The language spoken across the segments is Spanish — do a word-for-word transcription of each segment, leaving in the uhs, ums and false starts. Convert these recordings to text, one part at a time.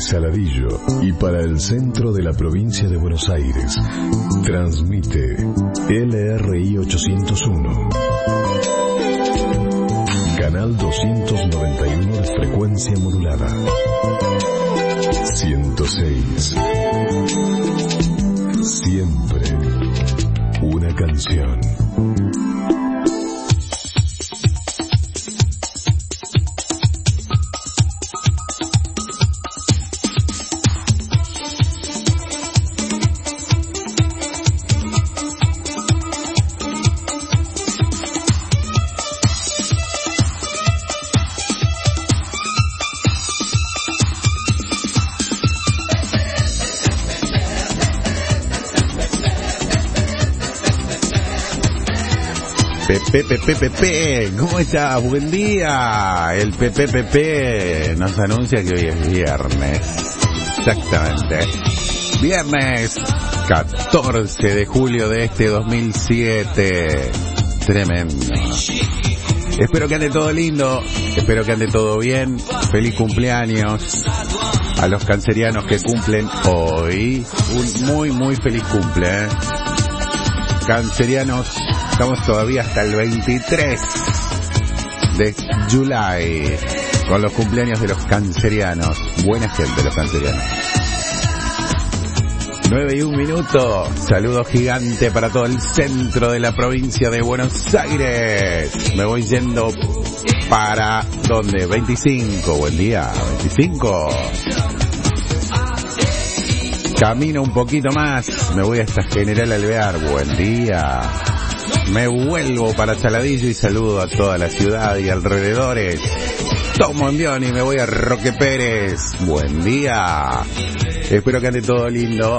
Saladillo y para el centro de la provincia de Buenos Aires, transmite L R I ochocientos uno. Canal doscientos noventa y uno de frecuencia modulada. ciento seis. Siempre una canción. Pepe, Pepe, Pepe, ¿cómo estás? Buen día. El Pepe, Pepe nos anuncia que hoy es viernes. Exactamente. Viernes catorce de julio de este dos mil siete. Tremendo. Espero que ande todo lindo. Espero que ande todo bien. Feliz cumpleaños a los cancerianos que cumplen hoy. Un muy, muy feliz cumple, ¿eh? Cancerianos. Estamos todavía hasta el veintitrés de julio con los cumpleaños de los cancerianos. Buena gente los cancerianos. nueve y un minuto. Saludo gigante para todo el centro de la provincia de Buenos Aires. Me voy yendo para ¿dónde? veinticinco. Buen día. veinticinco. Camino un poquito más. Me voy hasta General Alvear. Buen día. Me vuelvo para Saladillo y saludo a toda la ciudad y alrededores. Tomo envión y me voy a Roque Pérez. Buen día. Espero que ande todo lindo.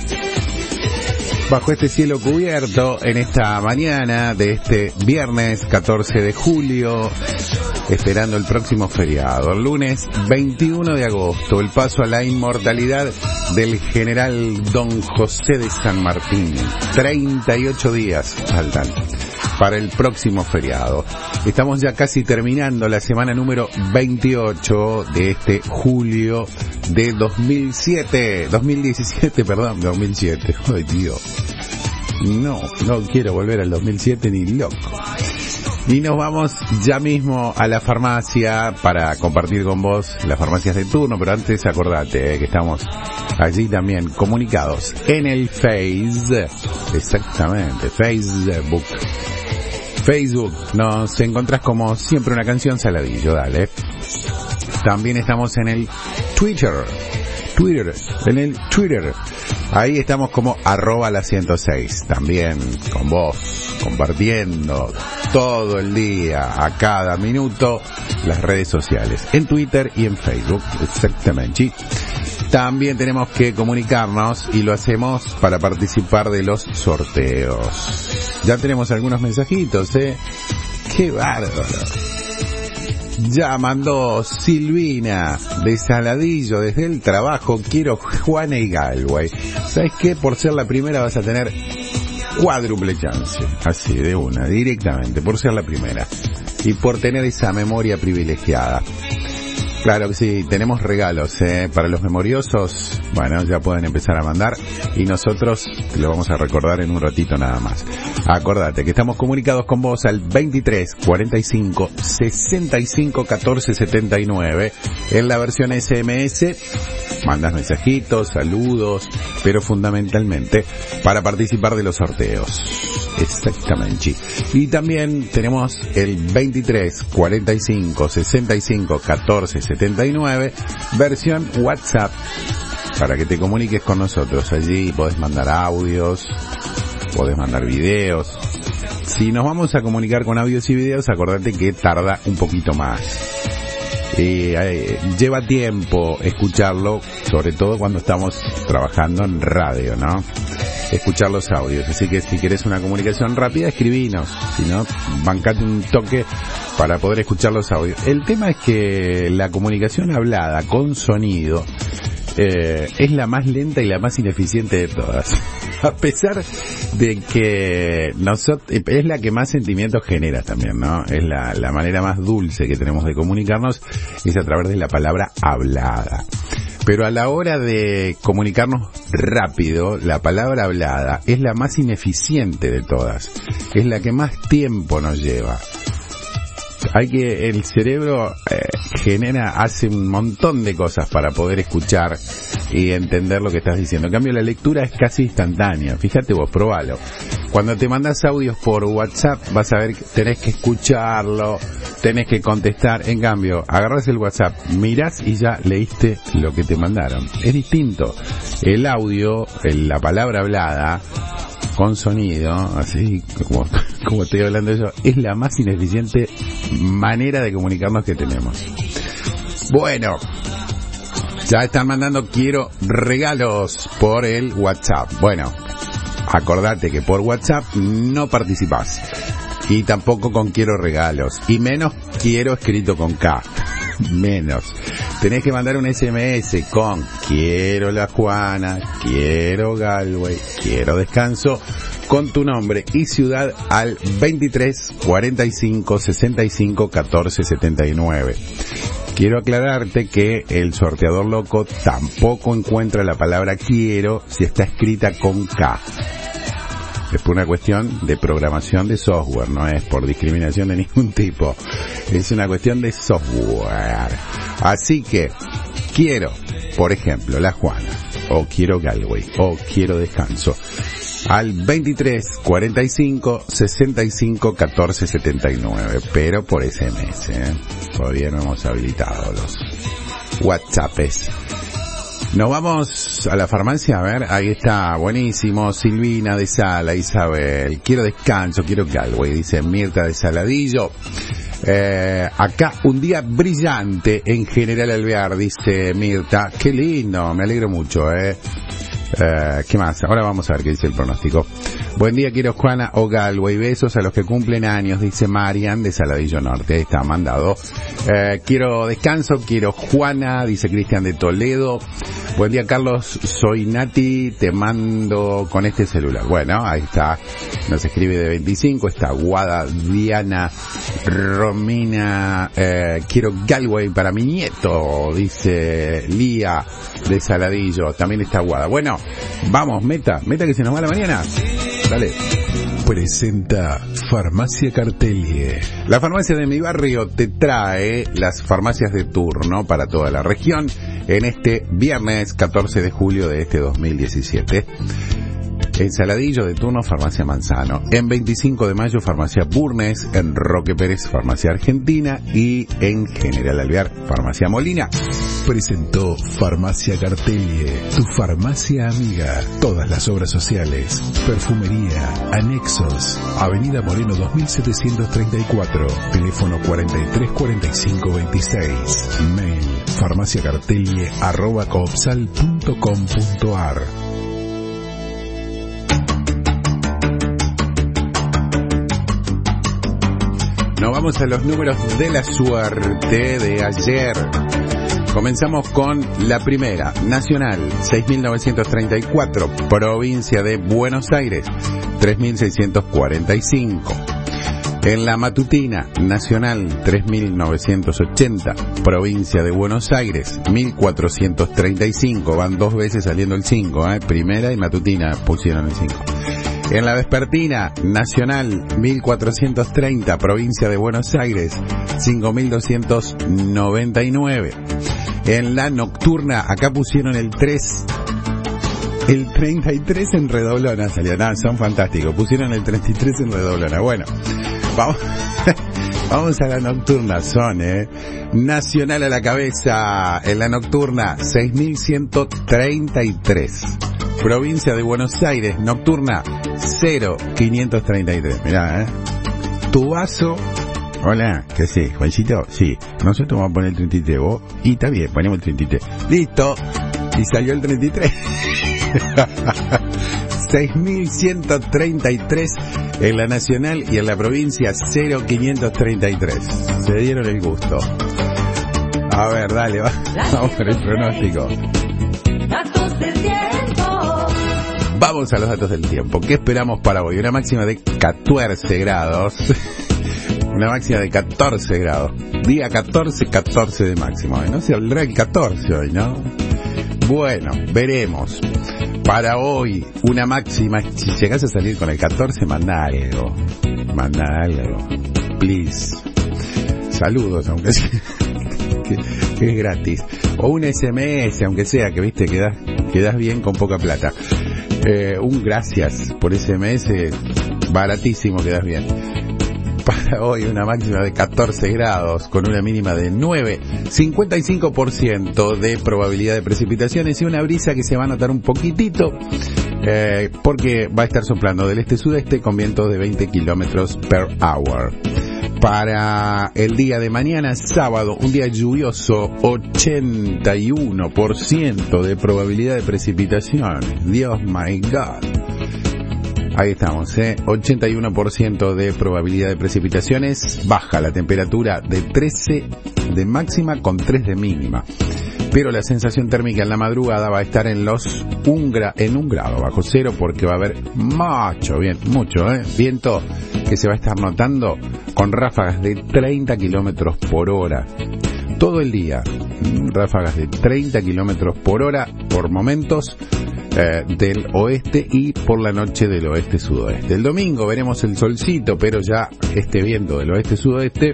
Bajo este cielo cubierto en esta mañana de este viernes catorce de julio, esperando el próximo feriado, el lunes veintiuno de agosto, el paso a la inmortalidad del general Don José de San Martín. treinta y ocho días faltan para el próximo feriado. Estamos ya casi terminando la semana número veintiocho de este julio de dos mil siete, dos mil diecisiete, perdón, dos mil siete. Ay, Dios. No, no quiero volver al dos mil siete ni loco. Y nos vamos ya mismo a la farmacia para compartir con vos las farmacias de turno, pero antes acordate eh, que estamos allí también comunicados en el Face, exactamente, Facebook. Facebook, nos encontrás como siempre una canción Saladillo, dale. También estamos en el Twitter, Twitter, en el Twitter. Ahí estamos como arroba la ciento seis, también con vos, compartiendo todo el día, a cada minuto, las redes sociales, en Twitter y en Facebook, exactamente. También tenemos que comunicarnos y lo hacemos para participar de los sorteos. Ya tenemos algunos mensajitos, ¿eh? ¡Qué bárbaro! Ya mandó Silvina de Saladillo desde el trabajo. Quiero Juana y Galway. ¿Sabes qué? Por ser la primera vas a tener cuádruple chance. Así, de una, directamente, por ser la primera. Y por tener esa memoria privilegiada. Claro que sí, tenemos regalos, ¿eh? Para los memoriosos, bueno, ya pueden empezar a mandar y nosotros lo vamos a recordar en un ratito nada más. Acordate que estamos comunicados con vos al veintitrés, cuarenta y cinco, sesenta y cinco, catorce, setenta y nueve en la versión ese eme ese. Mandas mensajitos, saludos, pero fundamentalmente para participar de los sorteos. Exactamente. Y también tenemos el veintitrés, cuarenta y cinco, sesenta y cinco, catorce, setenta y nueve, versión WhatsApp, para que te comuniques con nosotros. Allí podés mandar audios, podés mandar videos. Si nos vamos a comunicar con audios y videos, acordate que tarda un poquito más. Eh, eh, lleva tiempo escucharlo, sobre todo cuando estamos trabajando en radio, ¿no? Escuchar los audios. Así que si querés una comunicación rápida, escribinos. Si no, bancate un toque para poder escuchar los audios. El tema es que la comunicación hablada con sonido eh, es la más lenta y la más ineficiente de todas. A pesar de que nosotros, es la que más sentimientos genera también, ¿no? Es la, la manera más dulce que tenemos de comunicarnos, es a través de la palabra hablada. Pero a la hora de comunicarnos rápido, la palabra hablada es la más ineficiente de todas. Es la que más tiempo nos lleva. Hay que, el cerebro eh, genera, hace un montón de cosas para poder escuchar y entender lo que estás diciendo. En cambio, la lectura es casi instantánea. Fíjate vos, probalo. Cuando te mandas audios por WhatsApp, vas a ver que tenés que escucharlo, tenés que contestar. En cambio, agarras el WhatsApp, mirás y ya leíste lo que te mandaron. Es distinto. El audio, el, la palabra hablada, con sonido, así como, como estoy hablando yo, es la más ineficiente manera de comunicarnos que tenemos. Bueno, ya están mandando quiero regalos por el WhatsApp. Bueno, acordate que por WhatsApp no participás. Y tampoco con quiero regalos. Y menos quiero escrito con K. Menos. Tenés que mandar un S M S con quiero la Juana, quiero Galway, quiero descanso, con tu nombre y ciudad al veintitrés cuarenta y cinco sesenta y cinco catorce setenta y nueve. Quiero aclararte que el sorteador loco tampoco encuentra la palabra quiero si está escrita con K. Es por una cuestión de programación de software, no es por discriminación de ningún tipo. Es una cuestión de software. Así que, quiero, por ejemplo, la Juana, o quiero Galway, o quiero descanso, al veintitrés cuarenta y cinco sesenta y cinco catorce setenta y nueve, pero por S M S, ¿eh? Todavía no hemos habilitado los WhatsApps. Nos vamos a la farmacia, a ver, ahí está, buenísimo, Silvina de Sala, Isabel, quiero descanso, quiero Galway, dice Mirta de Saladillo. Eh, acá un día brillante en General Alvear, dice Mirta, qué lindo, me alegro mucho, eh. Eh, ¿qué más? Ahora vamos a ver qué dice el pronóstico. Buen día, quiero Juana o Galway. Besos a los que cumplen años, dice Marian de Saladillo Norte. Ahí está, mandado. Eh, quiero descanso, quiero Juana, dice Cristian de Toledo. Buen día, Carlos. Soy Nati, te mando con este celular. Bueno, ahí está. Nos escribe de veinticinco. Está Guada, Diana, Romina. Eh, quiero Galway para mi nieto, dice Lía de Saladillo. También está Guada. Bueno, vamos, meta, meta que se nos va la mañana. Dale. Presenta Farmacia Cartelie. La farmacia de mi barrio te trae las farmacias de turno para toda la región en este viernes catorce de julio de este dos mil diecisiete. En Saladillo de turno, Farmacia Manzano. En veinticinco de mayo, Farmacia Burnes. En Roque Pérez, Farmacia Argentina. Y en General Alvear, Farmacia Molina. Presentó Farmacia Cartelie, tu farmacia amiga. Todas las obras sociales, perfumería, anexos. Avenida Moreno dos mil setecientos treinta y cuatro. Teléfono cuarenta y tres cuarenta y cinco veintiséis. Mail farmaciacartelie arroba coopsal punto com punto ar. Nos vamos a los números de la suerte de ayer. Comenzamos con la primera, Nacional, seis mil novecientos treinta y cuatro, Provincia de Buenos Aires, tres mil seiscientos cuarenta y cinco. En la matutina, Nacional, tres mil novecientos ochenta, Provincia de Buenos Aires, mil cuatrocientos treinta y cinco. Van dos veces saliendo el cinco, ¿eh? Primera y matutina pusieron el cinco. En la vespertina, Nacional, mil cuatrocientos treinta, Provincia de Buenos Aires, cinco mil doscientos noventa y nueve. En la nocturna, acá pusieron el tres, el treinta y tres en redoblona, salía, nada, son fantásticos, pusieron el treinta y tres en redoblona. Bueno, vamos, vamos a la nocturna, son, eh, Nacional a la cabeza, en la nocturna, seis mil ciento treinta y tres. Provincia de Buenos Aires, nocturna, cero quinientos treinta y tres. Mirá, eh. Tu vaso. Hola, ¿qué haces, Juancito? Sí, nosotros vamos a poner el treinta y tres, vos. Y está bien, ponemos el treinta y tres. Listo. Y salió el treinta y tres. seis mil ciento treinta y tres en la nacional y en la provincia, cero quinientos treinta y tres. Se dieron el gusto. A ver, dale, va. Vamos con el pronóstico. Datos del tiempo. Vamos a los datos del tiempo. ¿Qué esperamos para hoy? Una máxima de catorce grados. Una máxima de catorce grados. Día catorce, catorce de máximo. ¿No? Se hablará el catorce hoy, ¿no? Bueno, veremos. Para hoy, una máxima. Si llegas a salir con el catorce, manda algo. Manda algo. Please. Saludos, aunque sea. que, que es gratis. O un S M S, aunque sea, que viste, quedas, quedas bien con poca plata. Eh, un gracias por S M S. Baratísimo, quedas bien. Para hoy una máxima de catorce grados con una mínima de nueve, cincuenta y cinco por ciento de probabilidad de precipitaciones y una brisa que se va a notar un poquitito eh, porque va a estar soplando del este-sudeste con vientos de veinte kilómetros per hour. Para el día de mañana, sábado, un día lluvioso, ochenta y uno por ciento de probabilidad de precipitaciones. Dios my God. Ahí estamos, ¿eh? ochenta y uno por ciento de probabilidad de precipitaciones, baja la temperatura de trece de máxima con tres de mínima. Pero la sensación térmica en la madrugada va a estar en los un gra- en un grado bajo cero porque va a haber mucho, bien, mucho, ¿eh? Viento que se va a estar notando con ráfagas de treinta kilómetros por hora. Todo el día, ráfagas de treinta kilómetros por hora por momentos. Eh, del oeste y por la noche del oeste-sudoeste. El domingo veremos el solcito, pero ya este viento del oeste-sudoeste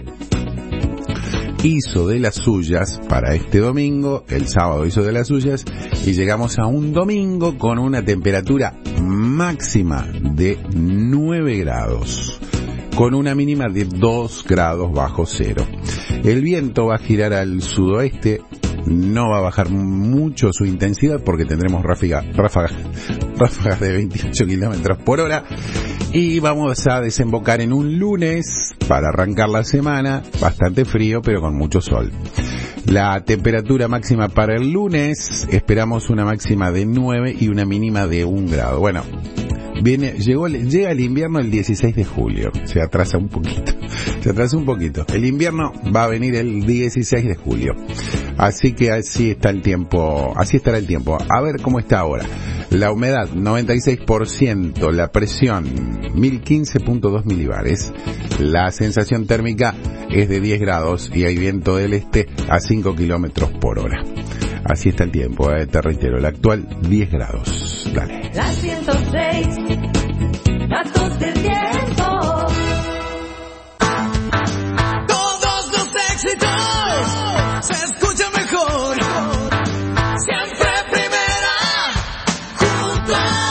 hizo de las suyas para este domingo, el sábado hizo de las suyas, y llegamos a un domingo con una temperatura máxima de nueve grados, con una mínima de dos grados bajo cero. El viento va a girar al sudoeste, no va a bajar mucho su intensidad porque tendremos ráfaga, ráfagas, ráfagas de veintiocho kilómetros por hora y vamos a desembocar en un lunes para arrancar la semana, bastante frío pero con mucho sol. La temperatura máxima para el lunes, esperamos una máxima de nueve y una mínima de un grado. Bueno, viene, llegó, llega el invierno el dieciséis de julio, se atrasa un poquito, se atrasa un poquito. El invierno va a venir el dieciséis de julio. Así que así está el tiempo, así estará el tiempo. A ver cómo está ahora. La humedad, noventa y seis por ciento, la presión, mil quince punto dos milibares. La sensación térmica es de diez grados y hay viento del este a cinco kilómetros por hora. Así está el tiempo, eh, te reitero, el actual diez grados. Dale. La ciento seis, datos del tiempo. Todos los éxitos se escuchan mejor. Siempre primera, junto a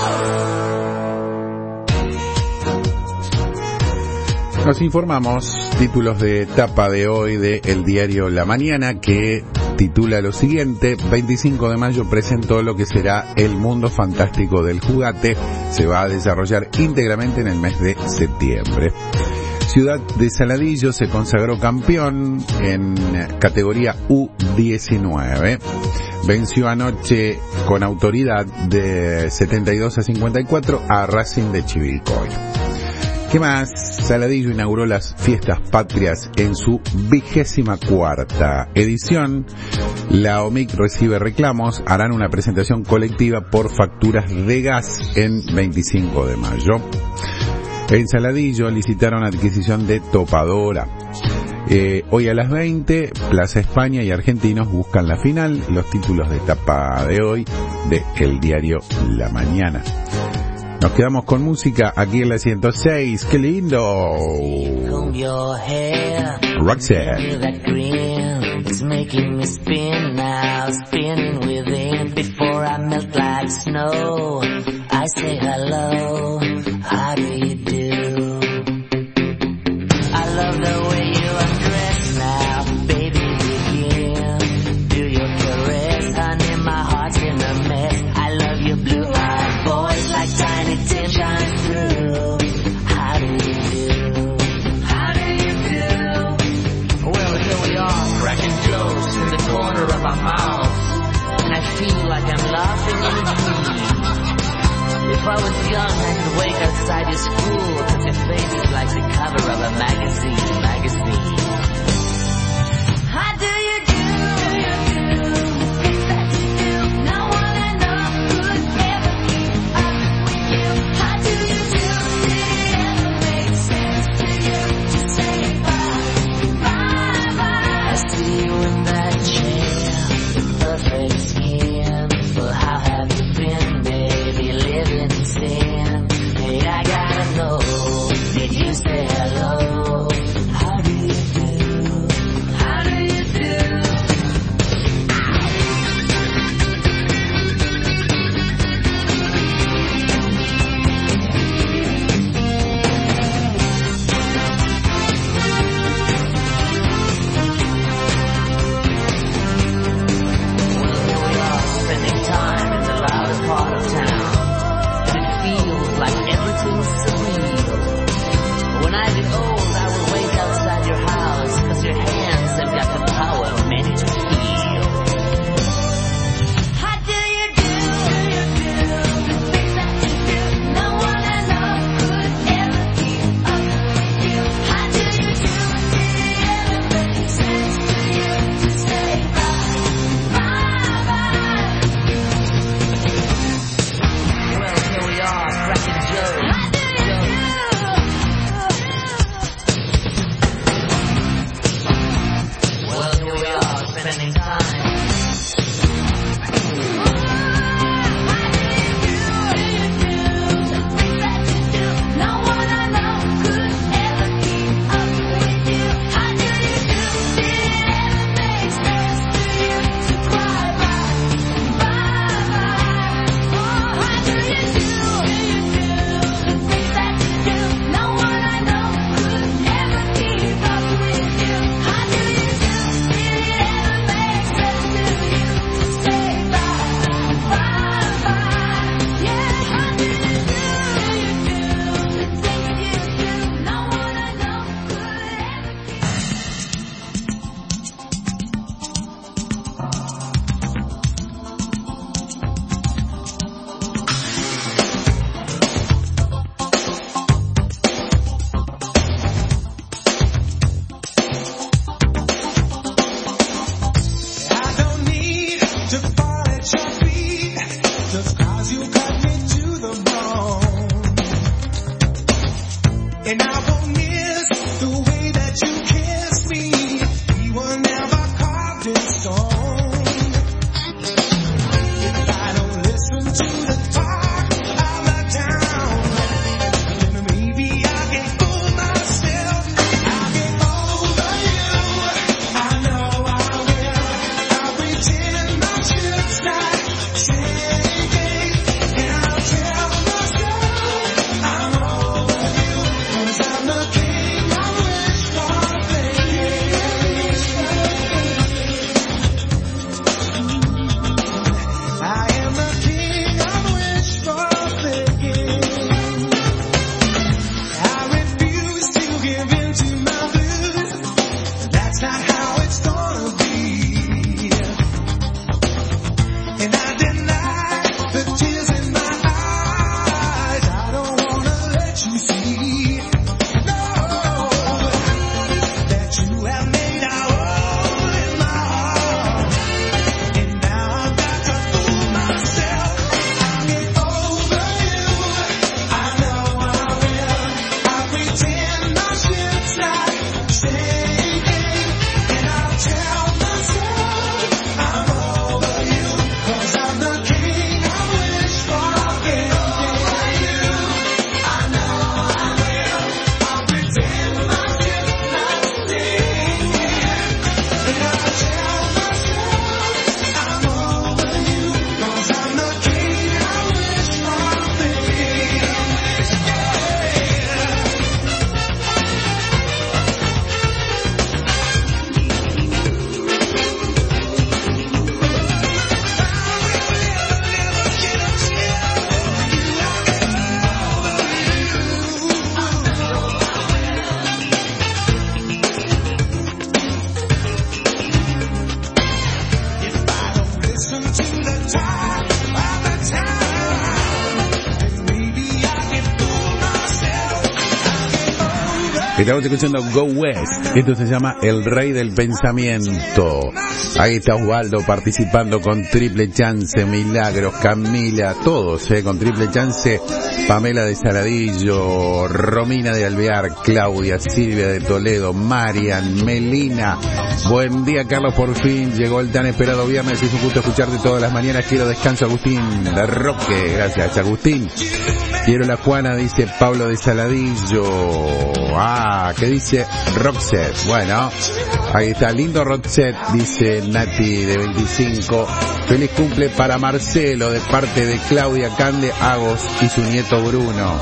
amor. Nos informamos, títulos de tapa de hoy de el diario La Mañana, que titula lo siguiente: veinticinco de mayo presentó lo que será el mundo fantástico del juguete. Se va a desarrollar íntegramente en el mes de septiembre. Ciudad de Saladillo se consagró campeón en categoría U diecinueve. Venció anoche con autoridad de setenta y dos a cincuenta y cuatro a Racing de Chivilcoy. ¿Qué más? Saladillo inauguró las fiestas patrias en su vigésima cuarta edición. La O M I C recibe reclamos, harán una presentación colectiva por facturas de gas en veinticinco de mayo. En Saladillo licitaron adquisición de topadora. Eh, hoy a las veinte, Plaza España y Argentinos buscan la final. Los títulos de tapa de hoy de el diario La Mañana. Nos quedamos con música aquí en la ciento seis. ¡Qué lindo! Roxette. It's making me spin now, spinning within. Before I melt like snow, I say hello, how do you do? I love the way you undress now, baby begin. Do your caress, honey, my heart's in a mess. I love your blue-eyed boys like Tiny Tim shine through. How do you do? How do you do? Well, here we are, cracking jokes in the corner of our mouths, and I feel like I'm laughing in a dream. If I was young, I could wait outside your school, put your faces like the cover of a magazine, magazine. How do you do? Things that you do, no one I know could ever keep up with you. How do you do? Did it ever make sense to you to say bye, bye, bye? I see you in that chair, your perfect skin. Estamos escuchando Go West. Esto se llama El Rey del Pensamiento. Ahí está Osvaldo participando con Triple Chance, Milagros, Camila, todos, eh, con Triple Chance, Pamela de Saladillo, Romina de Alvear, Claudia, Silvia de Toledo, Marian, Melina. Buen día, Carlos, por fin llegó el tan esperado viernes. Es un gusto escucharte todas las mañanas. Quiero descanso, Agustín de Roque. Gracias, Agustín. Quiero la Juana, dice Pablo de Saladillo. Ah, ¿qué dice Roxette? Bueno, ahí está, lindo Roxette, dice Nati de veinticinco. Feliz cumple para Marcelo de parte de Claudia Cande Agos y su nieto Bruno.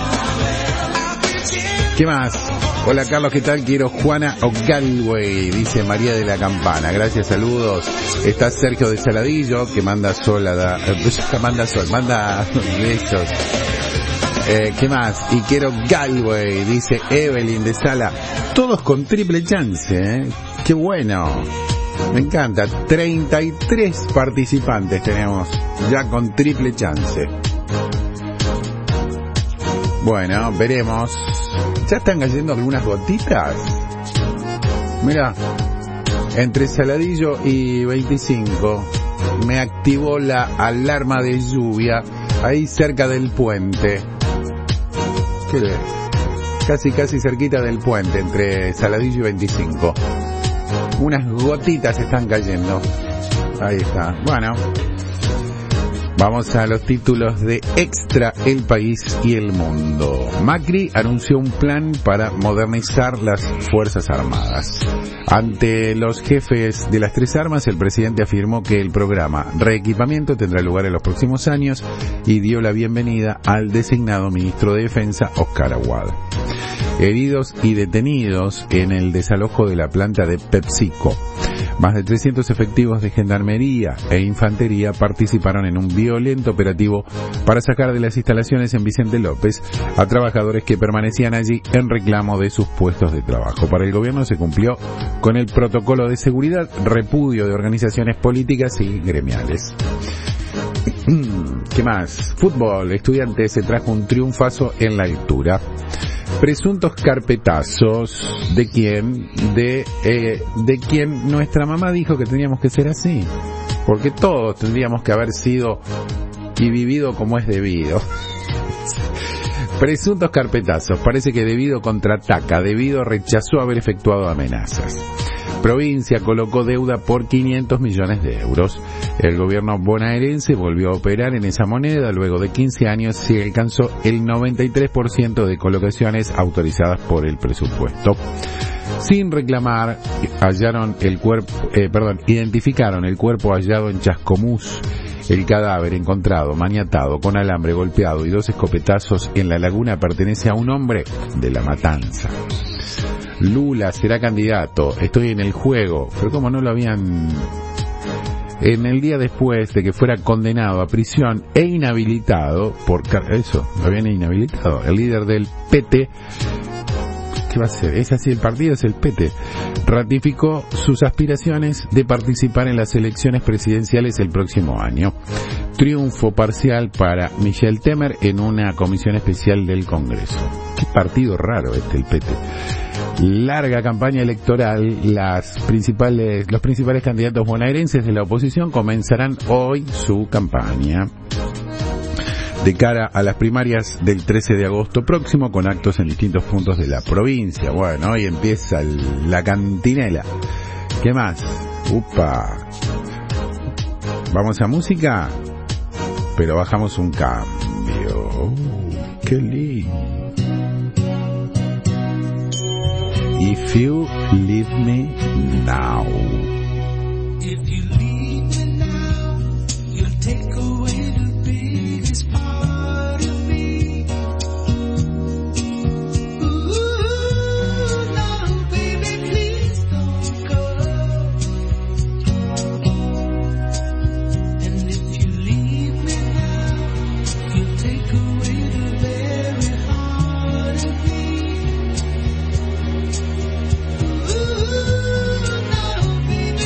¿Qué más? Hola Carlos, ¿qué tal? Quiero Juana o Galway, dice María de la Campana. Gracias, saludos. Está Sergio de Saladillo, que manda sol a da, eh, manda sol, manda besos. Eh, ¿Qué más? Y quiero Galway, dice Evelyn de Sala. Todos con Triple Chance, ¿eh? ¡Qué bueno! Me encanta. treinta y tres participantes tenemos ya con Triple Chance. Bueno, veremos. Ya están cayendo algunas gotitas. Mira, entre Saladillo y veinticinco me activó la alarma de lluvia ahí cerca del puente. Casi, casi cerquita del puente, entre Saladillo y veinticinco. Unas gotitas están cayendo. Ahí está. Bueno, vamos a los títulos de Extra, El País y El Mundo. Macri anunció un plan para modernizar las Fuerzas Armadas. Ante los jefes de las tres armas, el presidente afirmó que el programa Reequipamiento tendrá lugar en los próximos años y dio la bienvenida al designado ministro de Defensa, Oscar Aguad. Heridos y detenidos en el desalojo de la planta de PepsiCo. Más de trescientos efectivos de gendarmería e infantería participaron en un violento operativo para sacar de las instalaciones en Vicente López a trabajadores que permanecían allí en reclamo de sus puestos de trabajo. Para el gobierno se cumplió con el protocolo de seguridad, repudio de organizaciones políticas y gremiales. ¿Qué más? Fútbol. Estudiantes se trajo un triunfazo en la altura. Presuntos carpetazos. ¿De quién? De, eh, de quien nuestra mamá dijo que teníamos que ser así. porque todos tendríamos que haber sido y vivido como es debido. Presuntos carpetazos. Parece que Debido contraataca. Debido rechazó haber efectuado amenazas. Provincia colocó deuda por quinientos millones de euros. El gobierno bonaerense volvió a operar en esa moneda. Luego de quince años se alcanzó el noventa y tres por ciento de colocaciones autorizadas por el presupuesto. Sin reclamar, hallaron el cuerpo, eh, perdón, identificaron el cuerpo hallado en Chascomús. El cadáver encontrado, maniatado, con alambre golpeado y dos escopetazos en la laguna pertenece a un hombre de La Matanza. Lula será candidato, estoy en el juego, pero como no lo habían... En el día después de que fuera condenado a prisión e inhabilitado por... Eso, lo habían inhabilitado. El líder del P T... ¿Qué va a ser? Es así, el partido es el P T. Ratificó sus aspiraciones de participar en las elecciones presidenciales el próximo año. Triunfo parcial para Michel Temer en una comisión especial del Congreso. Qué partido raro este, el P T. Larga campaña electoral. Las principales, los principales candidatos bonaerenses de la oposición comenzarán hoy su campaña de cara a las primarias del trece de agosto próximo, con actos en distintos puntos de la provincia. Bueno, hoy empieza el, la cantinela. ¿Qué más? Upa. Vamos a música, pero bajamos un cambio. Oh, qué lindo. If you leave me now. If you leave me now, you'll take away the biggest part of me. Ooh, no, baby, please don't go. And if you leave me now, you'll take away the very heart of me. Ooh, no, baby,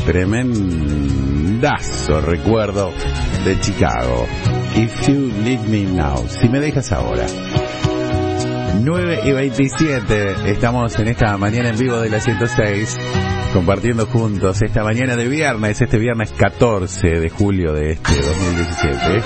Tremendazo recuerdo de Chicago. If You Leave Me Now, si me dejas ahora. nueve y veintisiete, estamos en esta mañana en vivo de la ciento seis, compartiendo juntos esta mañana de viernes, este viernes catorce de julio de este dos mil diecisiete.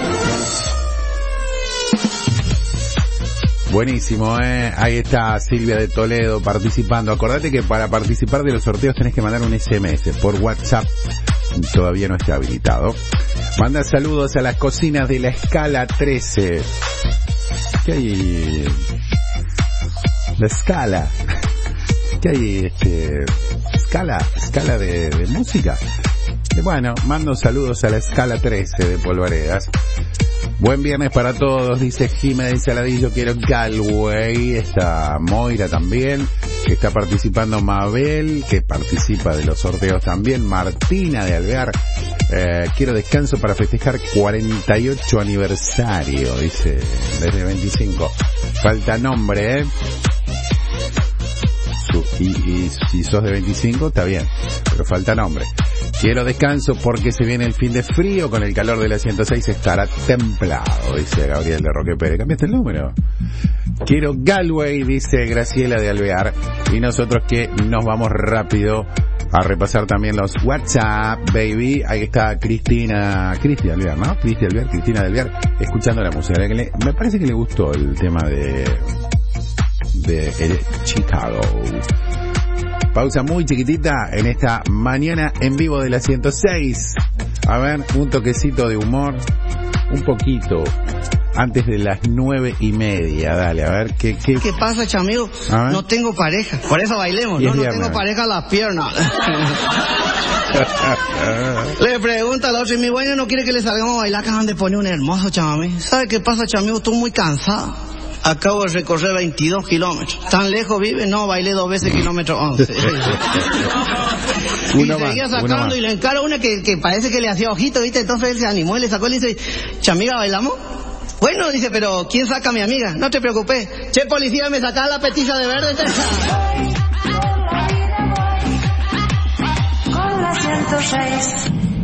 Buenísimo, ¿eh? Ahí está Silvia de Toledo participando. Acordate que para participar de los sorteos tenés que mandar un ese eme ese por WhatsApp. Todavía no está habilitado. Manda saludos a las cocinas de la Escala trece. ¿Qué hay? La Escala. ¿Qué hay? Este, escala, escala de, de música. Y bueno, mando saludos a la Escala trece de Polvaredas. Buen viernes para todos, dice Jiménez Saladillo, quiero Galway. Está Moira también, que está participando Mabel, que participa de los sorteos también. Martina de Alvear, eh, quiero descanso para festejar cuarenta y ocho aniversario, dice, desde veinticinco. Falta nombre, ¿eh? Y, y si sos de veinticinco, está bien, pero falta nombre. Quiero descanso porque se viene el fin de frío, con el calor de la ciento seis estará templado, dice Gabriel de Roque Pérez. ¿Cambiaste el número? Quiero Galway, dice Graciela de Alvear. Y nosotros que nos vamos rápido a repasar también los WhatsApp, baby. Ahí está Cristina, Cristi Alvear, ¿no? Cristi Alvear, Cristina de Alvear, escuchando la música. Le, me parece que le gustó el tema de, de el Chicago. Pausa muy chiquitita en esta mañana en vivo de la ciento seis. A ver, un toquecito de humor, un poquito, antes de las nueve y media. Dale, a ver, ¿qué, qué... ¿Qué pasa, chamigo? No tengo pareja, por eso bailemos, no, no tengo pareja a las piernas. Le pregunta al otro, y mi dueño no quiere que le salgamos a bailar, que acaban de poner un hermoso chamamé. ¿Sabe qué pasa, chamigo? Estoy muy cansado. Acabo de recorrer veintidós kilómetros. ¿Tan lejos vive? No, bailé dos veces kilómetro once. Y seguía sacando y le encaró una que, que parece que le hacía ojito, ¿viste? Entonces él se animó y le sacó y le dice, chamiga, ¿bailamos? Bueno, dice, pero ¿quién saca a mi amiga? No te preocupes. Che, policía, me sacaba la petiza de verde. Con la ciento seis.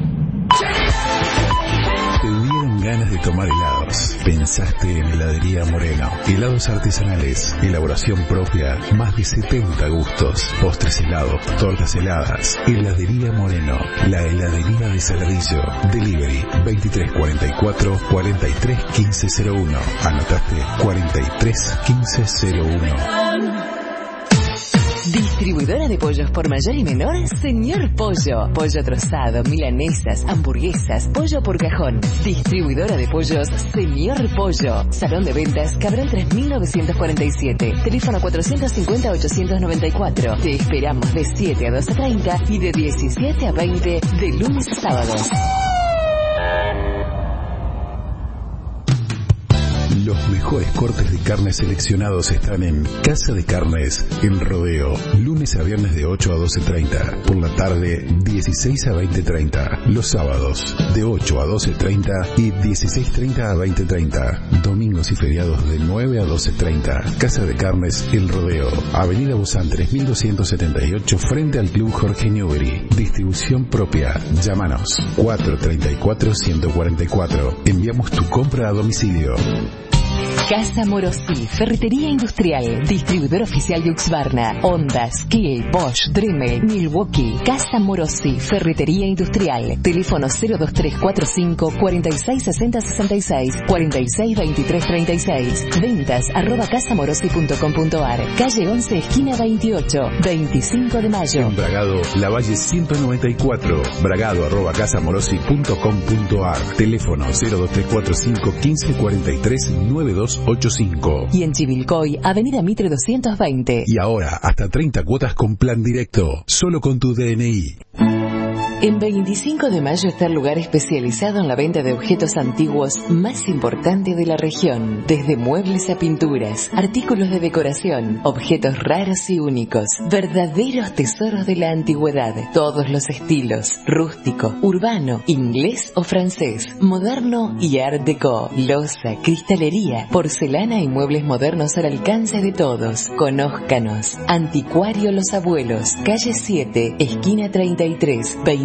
Te dieron ganas de tomar helados. Pensaste en Heladería Moreno. Helados artesanales, elaboración propia, más de setenta gustos, postres helados, tortas heladas. Heladería Moreno, la heladería de Saladillo. Delivery veintitrés cuarenta y cuatro, cuarenta y tres quince cero uno. Anotaste cuarenta y tres quince cero uno. Distribuidora de pollos por mayor y menor, Señor Pollo. Pollo trozado, milanesas, hamburguesas, pollo por cajón. Distribuidora de pollos, Señor Pollo. Salón de ventas, Cabral tres mil novecientos cuarenta y siete. Teléfono cuatrocientos cincuenta, ochocientos noventa y cuatro. Te esperamos de siete a doce treinta y de diecisiete a veinte de lunes a sábados. Los mejores cortes de carne seleccionados están en Casa de Carnes, en Rodeo. Lunes a viernes de ocho a doce treinta. Por la tarde, dieciséis a veinte treinta. Los sábados, de ocho a doce treinta y dieciséis treinta a veinte treinta. Domingos y feriados de nueve a doce treinta. Casa de Carnes, El Rodeo. Avenida Buzán tres mil doscientos setenta y ocho, frente al Club Jorge Newbery. Distribución propia. Llámanos. cuatro treinta y cuatro, ciento cuarenta y cuatro. Enviamos tu compra a domicilio. Casa Morosi, ferretería industrial, distribuidor oficial de Husqvarna, Honda, Skil, Bosch, Dremel, Milwaukee. Casa Morosi, ferretería industrial. Teléfono cero dos tres cuatro cinco, cuarenta y seis sesenta sesenta y seis, cuarenta y seis veintitrés treinta y seis. Ventas arroba casamorosi punto com punto ar. Calle once, esquina veintiocho, veinticinco de mayo. En Bragado, La Valle ciento noventa y cuatro. Bragado arroba casamorosi punto com punto ar. Teléfono cero dos tres cuatro cinco, quince cuarenta y tres, noventa y dos ochenta y cinco. Y en Chivilcoy, Avenida Mitre doscientos veinte. Y ahora, hasta treinta cuotas con plan directo, solo con tu D N I. En veinticinco de mayo está el lugar especializado en la venta de objetos antiguos más importante de la región. Desde muebles a pinturas, artículos de decoración, objetos raros y únicos. Verdaderos tesoros de la antigüedad. Todos los estilos. Rústico, urbano, inglés o francés. Moderno y art déco. Loza, cristalería, porcelana y muebles modernos al alcance de todos. Conózcanos. Anticuario Los Abuelos. Calle siete, esquina treinta y tres, veinte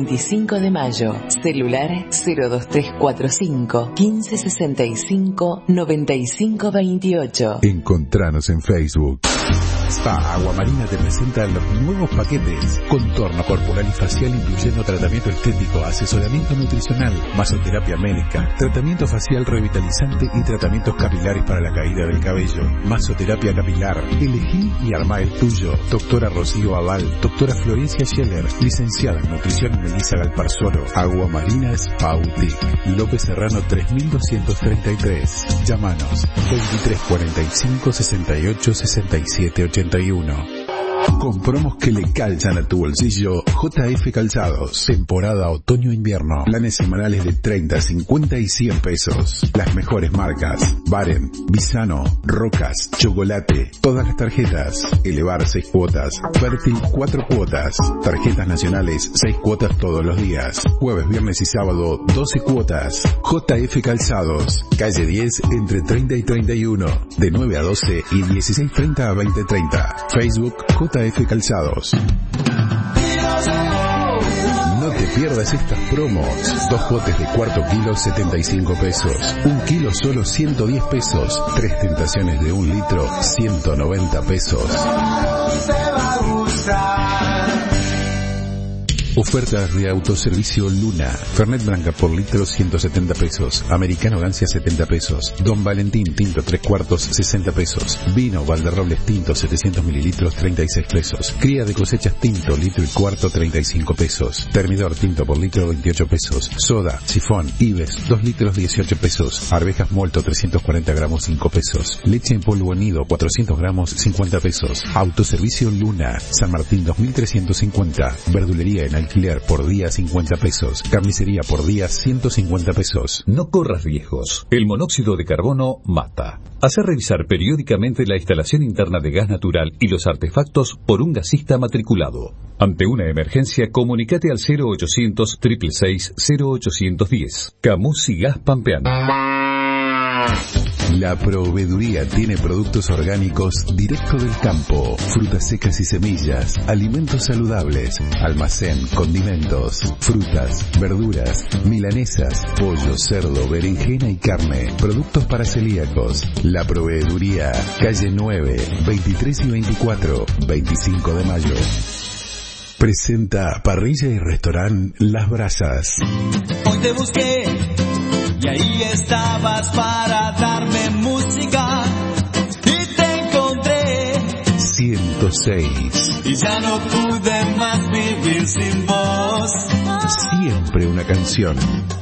veinticinco de mayo. Celular cero dos tres cuatro cinco, quince sesenta y cinco, noventa y cinco veintiocho. Encontranos en Facebook. Spa Agua Marina te presenta los nuevos paquetes. Contorno corporal y facial incluyendo tratamiento estético, asesoramiento nutricional, masoterapia médica, tratamiento facial revitalizante y tratamientos capilares para la caída del cabello. Masoterapia capilar. Elegí y armá el tuyo. Doctora Rocío Aval, doctora Florencia Scheller, licenciada en nutrición Melissa Galparzoro. Agua Marina Spa Boutique. López Serrano tres mil doscientos treinta y tres. Llámanos veintitrés cuarenta y cinco, sesenta y ocho, sesenta y siete ochenta y uno. Con promos que le calzan a tu bolsillo, J F Calzados. Temporada otoño-invierno. Planes semanales de treinta, cincuenta y cien pesos. Las mejores marcas. Baren, Visano, Rocas, Chocolate. Todas las tarjetas. Elevar seis cuotas. Fértil cuatro cuotas. Tarjetas nacionales seis cuotas todos los días. Jueves, viernes y sábado doce cuotas. J F Calzados. Calle diez entre treinta y treinta y uno. De nueve a doce y dieciséis treinta a veinte treinta. Facebook J F Calzados. No te pierdas estas promos. Dos potes de cuarto kilo setenta y cinco pesos. Un kilo solo ciento diez pesos. Tres tentaciones de un litro ciento noventa pesos. Ofertas de autoservicio Luna. Fernet Branca por litro ciento setenta pesos. Americano Gancia setenta pesos. Don Valentín Tinto tres cuartos sesenta pesos. Vino Valderrobles Tinto setecientos mililitros treinta y seis pesos. Cría de cosechas Tinto litro y cuarto treinta y cinco pesos. Termidor Tinto por litro veintiocho pesos. Soda, Sifón, Ives dos litros dieciocho pesos. Arvejas Molto trescientos cuarenta gramos cinco pesos. Leche en polvo nido cuatrocientos gramos cincuenta pesos. Autoservicio Luna. San Martín dos mil trescientos cincuenta. Verdulería en alquiler por día cincuenta pesos. Carnicería por día ciento cincuenta pesos. No corras riesgos. El monóxido de carbono mata. Hacer revisar periódicamente la instalación interna de gas natural y los artefactos por un gasista matriculado. Ante una emergencia, comunícate al cero ochocientos, seiscientos sesenta y seis, cero ochocientos diez. Camus y Gas Pampeano. La proveeduría tiene productos orgánicos directo del campo, frutas secas y semillas, alimentos saludables, almacén, condimentos, frutas, verduras, milanesas, pollo, cerdo, berenjena y carne, productos para celíacos. La proveeduría, calle nueve, veintitrés y veinticuatro, veinticinco de mayo. Presenta Parrilla y Restaurant Las Brasas. Hoy te busqué y ahí estabas para darme música y te encontré ciento seis. y ya no pude más vivir sin vos. Siempre una canción.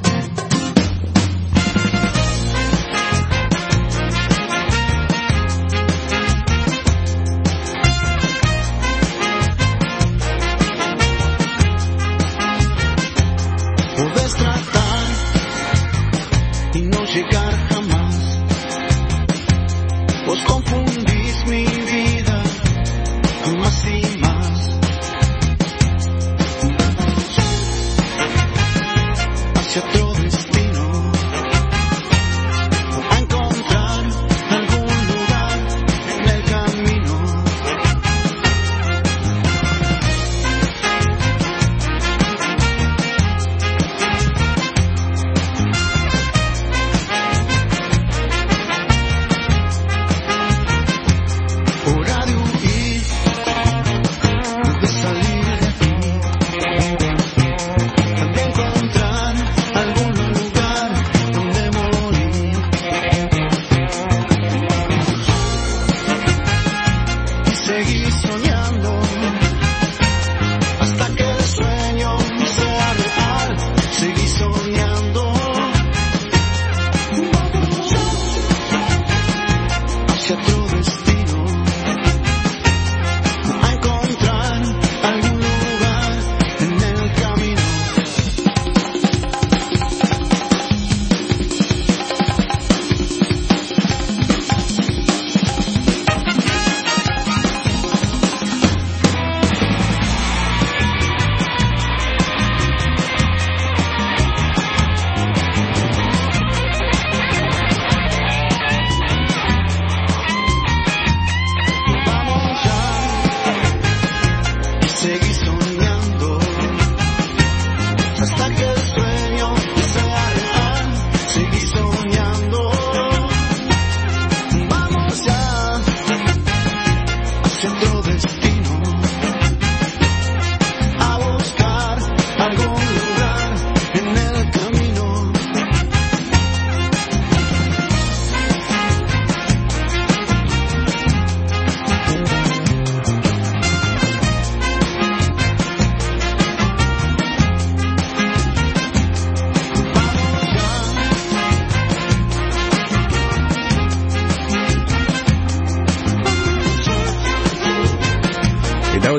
Podés tratar y no llegar jamás. Vos confundís mi vida con más y más. Hacia otro destino, a encontrar algún lugar en el camino. Hora de huir, de salir de aquí, de encontrar algún lugar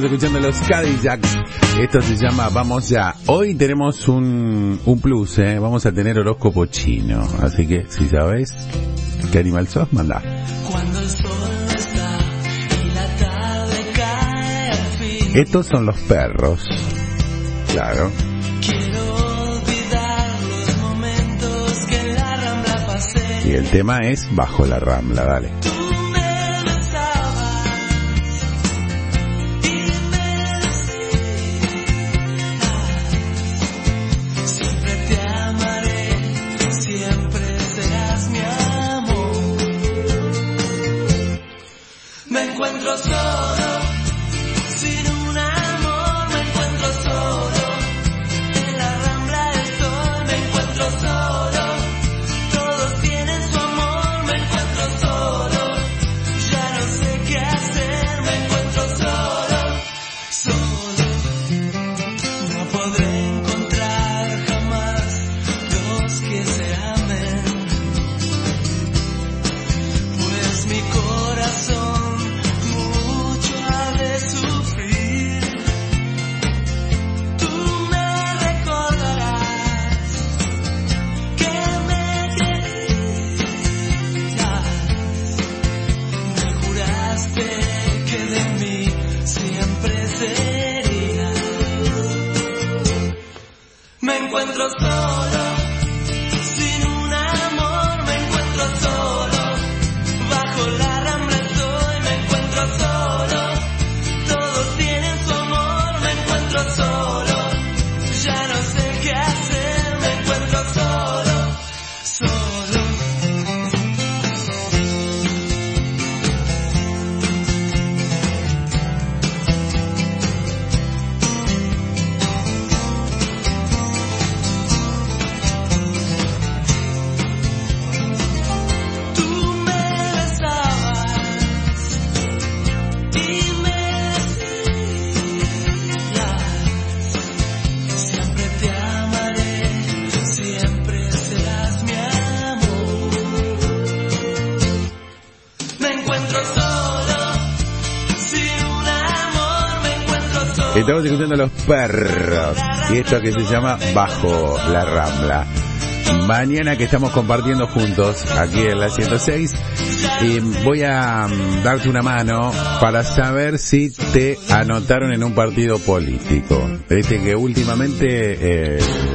Estamos escuchando los Cadillacs. Esto se llama Vamos Ya. Hoy tenemos un, un plus, ¿eh? Vamos a tener horóscopo chino. Así que, si sabes qué animal sos, mandá. Cuando el sol no está y la tarde cae al fin. Estos son los perros. Claro. Quiero olvidar los momentos que en la Rambla pasé. Y el tema es Bajo la Rambla, dale. encuentro solo, sin un amor me encuentro solo, en la Rambla del Sol me encuentro solo, todos tienen su amor, me encuentro solo, ya no sé qué hacer, me encuentro solo, solo, no podré encontrar jamás dos que se amen, pues mi corazón me encuentro solo, sin un amor me encuentro solo, bajo la Rambla estoy, me encuentro solo, todos tienen su amor, me encuentro solo, ya no sé qué hacer, me encuentro solo, solo. Estamos escuchando a los perros y esto que se llama Bajo la Rambla. Mañana que estamos compartiendo juntos aquí en la ciento seis, y voy a darte una mano para saber si te anotaron en un partido político. Viste que últimamente eh,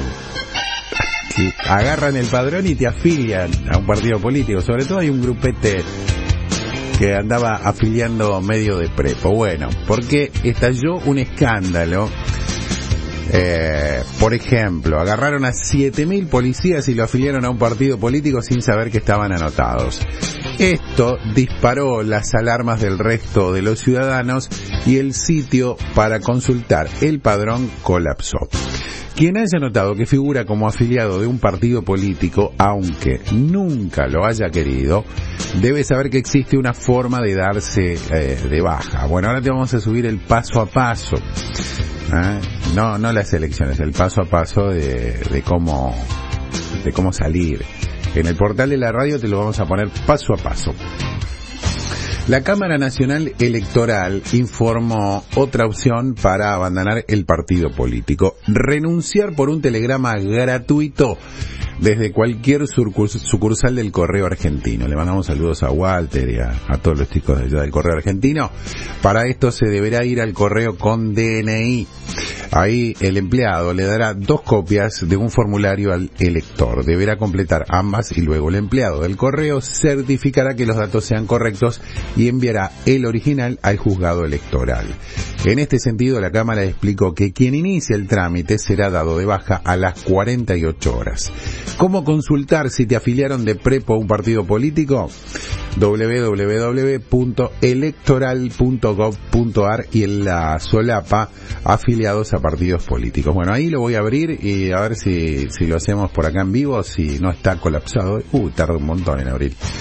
agarran el padrón y te afilian a un partido político. Sobre todo hay un grupete que andaba afiliando medio de prepo. Bueno, porque estalló un escándalo. Eh, por ejemplo, agarraron a siete mil policías y lo afiliaron a un partido político sin saber que estaban anotados. Esto disparó las alarmas del resto de los ciudadanos y el sitio para consultar el padrón colapsó. Quien haya notado que figura como afiliado de un partido político, aunque nunca lo haya querido, debe saber que existe una forma de darse eh, de baja. Bueno, ahora te vamos a subir el paso a paso. ¿eh? No, no las elecciones, el paso a paso de, de cómo, de cómo salir. En el portal de la radio te lo vamos a poner paso a paso. La Cámara Nacional Electoral informó otra opción para abandonar el partido político: renunciar por un telegrama gratuito desde cualquier sucursal del Correo Argentino. Le mandamos saludos a Walter y a, a todos los chicos de allá del Correo Argentino. Para esto se deberá ir al correo con D N I. Ahí el empleado le dará dos copias de un formulario al elector. Deberá completar ambas y luego el empleado del correo certificará que los datos sean correctos y enviará el original al juzgado electoral. En este sentido, la Cámara explicó que quien inicie el trámite será dado de baja a las cuarenta y ocho horas. ¿Cómo consultar si te afiliaron de prepo a un partido político? doble u doble u doble u punto electoral punto gov punto ar y en la solapa afiliados a partidos políticos. Bueno, ahí lo voy a abrir y a ver si, si lo hacemos por acá en vivo, si no está colapsado. Uh, tarda un montón en abrir.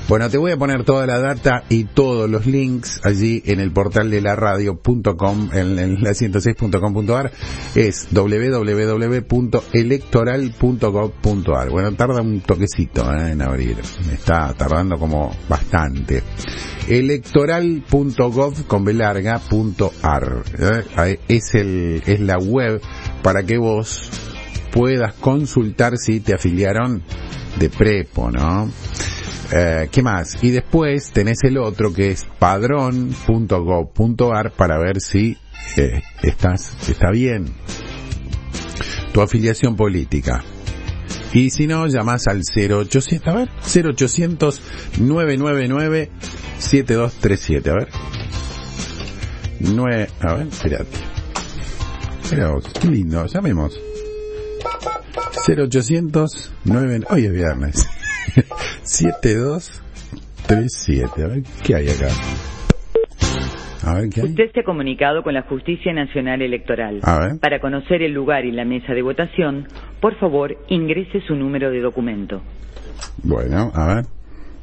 Bueno, te voy a poner toda la data y todos los links allí en el portal de la radio punto com, en, en la ciento seis punto com punto a r. Es doble u doble u doble u punto electoral punto gov punto a r. Bueno, tarda un toquecito eh, en abrir. Está tardando como bastante. electoral punto gov con b larga punto a r. Eh, es el es la web para que vos puedas consultar si te afiliaron de prepo, ¿no? Eh, ¿Qué más? Y después tenés el otro que es padrón punto gov punto a r para ver si eh, estás está bien tu afiliación política. Y si no, llamás al cero ochocientos, a ver, cero ochocientos, nueve nueve nueve, siete dos tres siete, a ver. nueve, a ver, espérate. Mira vos, qué lindo, llamemos. cero ochocientos, nueve, hoy es viernes. siete dos tres siete, a ver, ¿qué hay acá? A ver, ¿qué hay? Usted se ha comunicado con la Justicia Nacional Electoral. A ver. Para conocer el lugar y la mesa de votación, por favor, ingrese su número de documento. Bueno, a ver.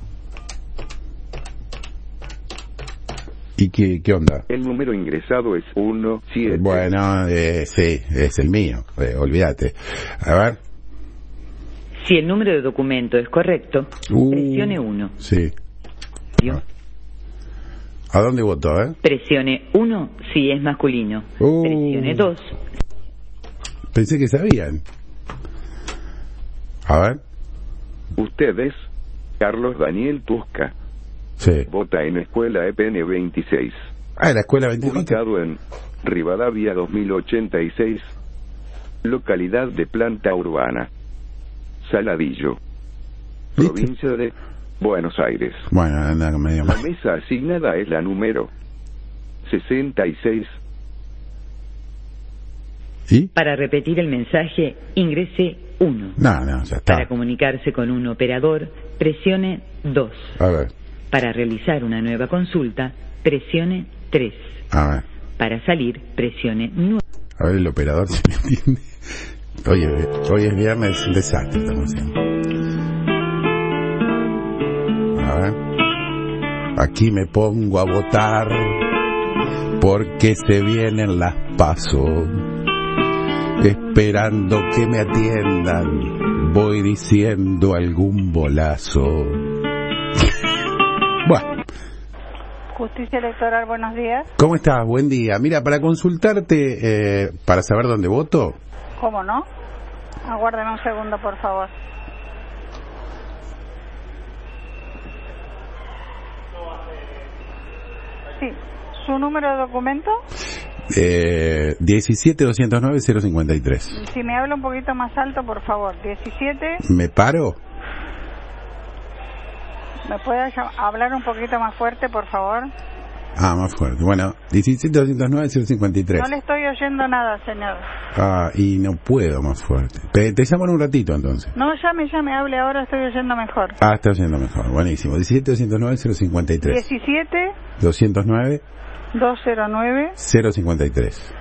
¿Y qué, qué onda? El número ingresado es uno siete. Bueno, eh, sí, es el mío, eh, olvídate. A ver. Si el número de documento es correcto, Uh, presione uno. Sí. ¿A dónde votó, eh? Presione uno si es masculino. Uh. Presione dos. Pensé que sabían. A ver. Usted es Carlos Daniel Tusca. Sí. Vota en Escuela E P N veintiséis. Ah, la Escuela veintiséis. Ubicado en Rivadavia dos mil ochenta y seis. Localidad de planta urbana. Saladillo. ¿Listo? Provincia de Buenos Aires. Bueno, anda medio La mal. mesa asignada es la número sesenta y seis. ¿Y? Para repetir el mensaje, ingrese uno. No, no, ya está. Para comunicarse con un operador, presione dos. A ver, Para realizar una nueva consulta, presione tres. a ver. Para salir, presione nueve. A ver el operador si me entiende. Hoy es, hoy es viernes, un desastre estamos haciendo. A ver. Aquí me pongo a votar porque se vienen las PASO. Esperando que me atiendan, voy diciendo algún bolazo. Bueno. Justicia Electoral, buenos días. ¿Cómo estás? Buen día. Mira, para consultarte, eh, para saber dónde voto. ¿Cómo no? Aguárdeme un segundo, por favor. Sí. ¿Su número de documento? Eh, diecisiete doscientos nueve cero cincuenta y tres. Si me habla un poquito más alto, por favor. diecisiete. ¿Me paro? ¿Me puede llam- hablar un poquito más fuerte, por favor? Ah, más fuerte. Bueno, diecisiete doscientos nueve cero cincuenta y tres. No le estoy oyendo nada, señor. Ah, y no puedo más fuerte. Pe- Te llamo en un ratito entonces. No, llame, llame, hable ahora, estoy oyendo mejor. Ah, está oyendo mejor. Buenísimo. diecisiete doscientos nueve cero cincuenta y tres. diecisiete doscientos nueve doscientos nueve. cero cincuenta y tres.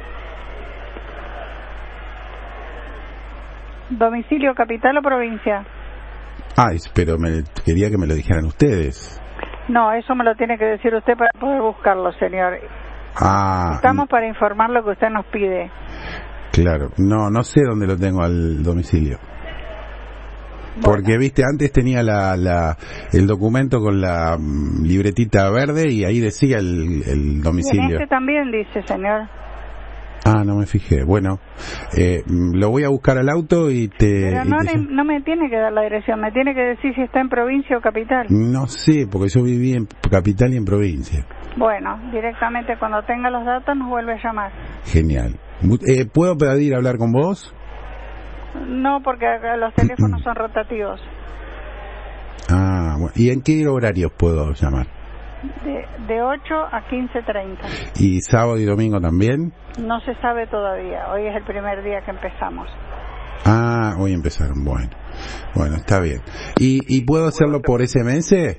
¿Domicilio capital o provincia? Ay, pero me, quería que me lo dijeran ustedes. No, eso me lo tiene que decir usted para poder buscarlo, señor. Ah, Estamos para informar lo que usted nos pide. claro. No, no sé dónde lo tengo al domicilio. Porque, viste, antes tenía la, la el documento con la mm, libretita verde y ahí decía el, el Y en domicilio. este también dice, señor. Ah, no me fijé. Bueno, eh, mm, lo voy a buscar al auto y te... Pero y no, te le- no me tiene que dar la dirección, me tiene que decir si está en provincia o capital. No sé, porque yo viví en capital y en provincia. Bueno, directamente cuando tenga los datos nos vuelve a llamar. Genial. Mu- Eh, ¿Puedo pedir hablar con vos? No, porque acá los teléfonos son rotativos. Ah, bueno. ¿Y en qué horarios puedo llamar? De, de ocho a quince treinta. ¿Y sábado y domingo también? No se sabe todavía, hoy es el primer día que empezamos. Ah, hoy empezaron. Bueno, bueno, está bien. ¿Y, y puedo hacerlo por S M S?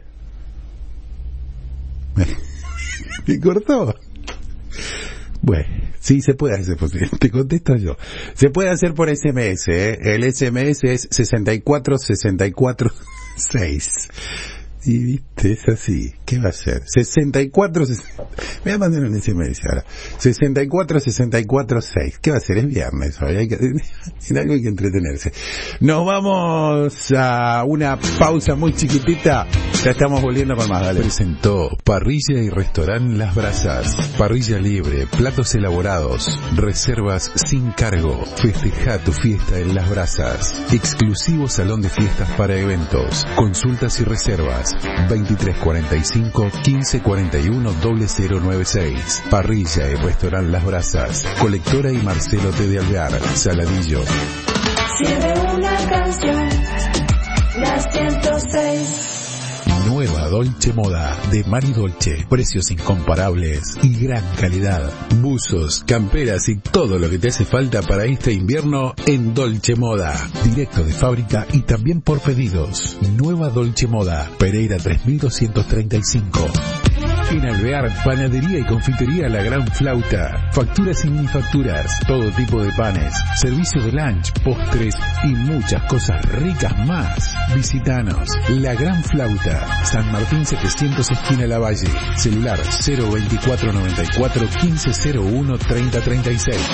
¿Me cortó? Bueno, sí, se puede hacer, te contesto yo. Se puede hacer por S M S, ¿eh? El S M S es sesenta y cuatro sesenta y cuatro seis. Y viste, es así. ¿Qué va a ser? sesenta y cuatro, sesenta... Me voy a mandar un S M S ahora. sesenta y cuatro, sesenta y cuatro, seis. ¿Qué va a ser? Es viernes hoy. Hay que... En algo hay que entretenerse. Nos vamos a una pausa muy chiquitita. Ya estamos volviendo con más. Dale. Presentó Parrilla y Restaurant Las Brasas. Parrilla libre, platos elaborados, reservas sin cargo. Festeja tu fiesta en Las Brasas. Exclusivo salón de fiestas para eventos. Consultas y reservas veintitrés cuarenta y cinco, quince cuarenta y uno, cero cero nueve seis. Parrilla y Restaurant Las Brasas. Colectora y Marcelo T. de Alvear, Saladillo. Sirve una canción, la ciento seis. Nueva Dolce Moda de Mari Dolce. Precios incomparables y gran calidad. Buzos, camperas y todo lo que te hace falta para este invierno en Dolce Moda. Directo de fábrica y también por pedidos. Nueva Dolce Moda, Pereira tres mil doscientos treinta y cinco. En Alvear, panadería y confitería La Gran Flauta. Facturas y minifacturas, todo tipo de panes, servicio de lunch, postres y muchas cosas ricas más. Visítanos. La Gran Flauta, San Martín setecientos, esquina Lavalle. Celular cero veinticuatro noventa y cuatro, quince cero uno, treinta treinta y seis.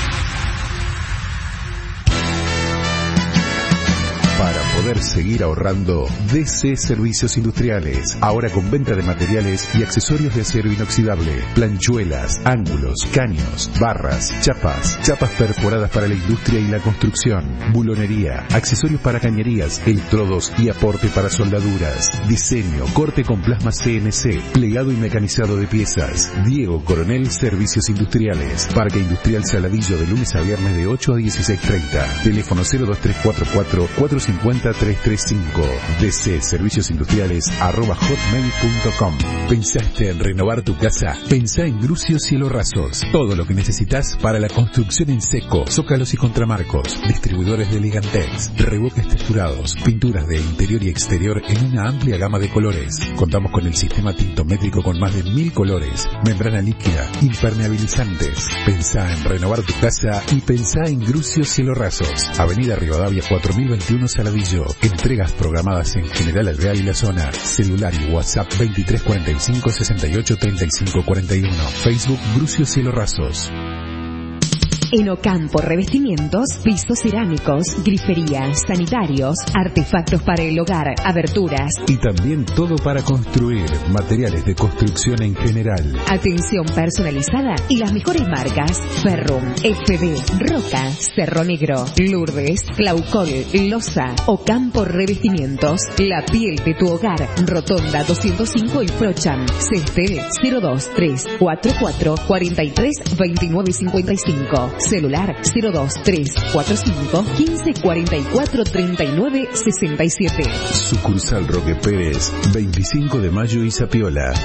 Para poder seguir ahorrando, D C Servicios Industriales. Ahora con venta de materiales y accesorios de acero inoxidable. Planchuelas, ángulos, caños, barras, chapas, chapas perforadas para la industria y la construcción. Bulonería, accesorios para cañerías, electrodos y aporte para soldaduras. Diseño, corte con plasma C N C, plegado y mecanizado de piezas. Diego Coronel Servicios Industriales. Parque Industrial Saladillo, de lunes a viernes de ocho a dieciséis treinta. Teléfono cero dos tres cuatro cuatro, cuatro cincuenta, tres treinta y cinco. D C Servicios Industriales arroba hotmail punto com. ¿Pensaste en renovar tu casa? Pensá en Grucio Cielo Rasos. Todo lo que necesitas para la construcción en seco, zócalos y contramarcos, distribuidores de Ligantex, revoques texturados, pinturas de interior y exterior en una amplia gama de colores. Contamos con el sistema tintométrico con más de mil colores, membrana líquida, impermeabilizantes. Pensá en renovar tu casa y pensá en Grucio Cielo Rasos. Avenida Rivadavia cuatro mil veintiuno, Saladillo. Entregas programadas en General Alvear y la zona. Celular y WhatsApp veintitrés cuarenta y cinco, sesenta y ocho, treinta y cinco cuarenta y uno. Facebook Grucio Cielo Rasos. En Ocampo Revestimientos, pisos cerámicos, griferías, sanitarios, artefactos para el hogar, aberturas. Y también todo para construir, materiales de construcción en general. Atención personalizada y las mejores marcas: Ferrum, F B, Roca, Cerro Negro, Lourdes, Claucol, Loza. Ocampo Revestimientos, la piel de tu hogar. Rotonda doscientos cinco y Frocham. Cestel cero dos tres cuatro cuatro, cuarenta y tres, veintinueve cincuenta y cinco. Celular cero dos tres cuatro cinco, quince cuarenta y cuatro, treinta y nueve sesenta y siete. Sucursal Roque Pérez, veinticinco de mayo y Zapiola.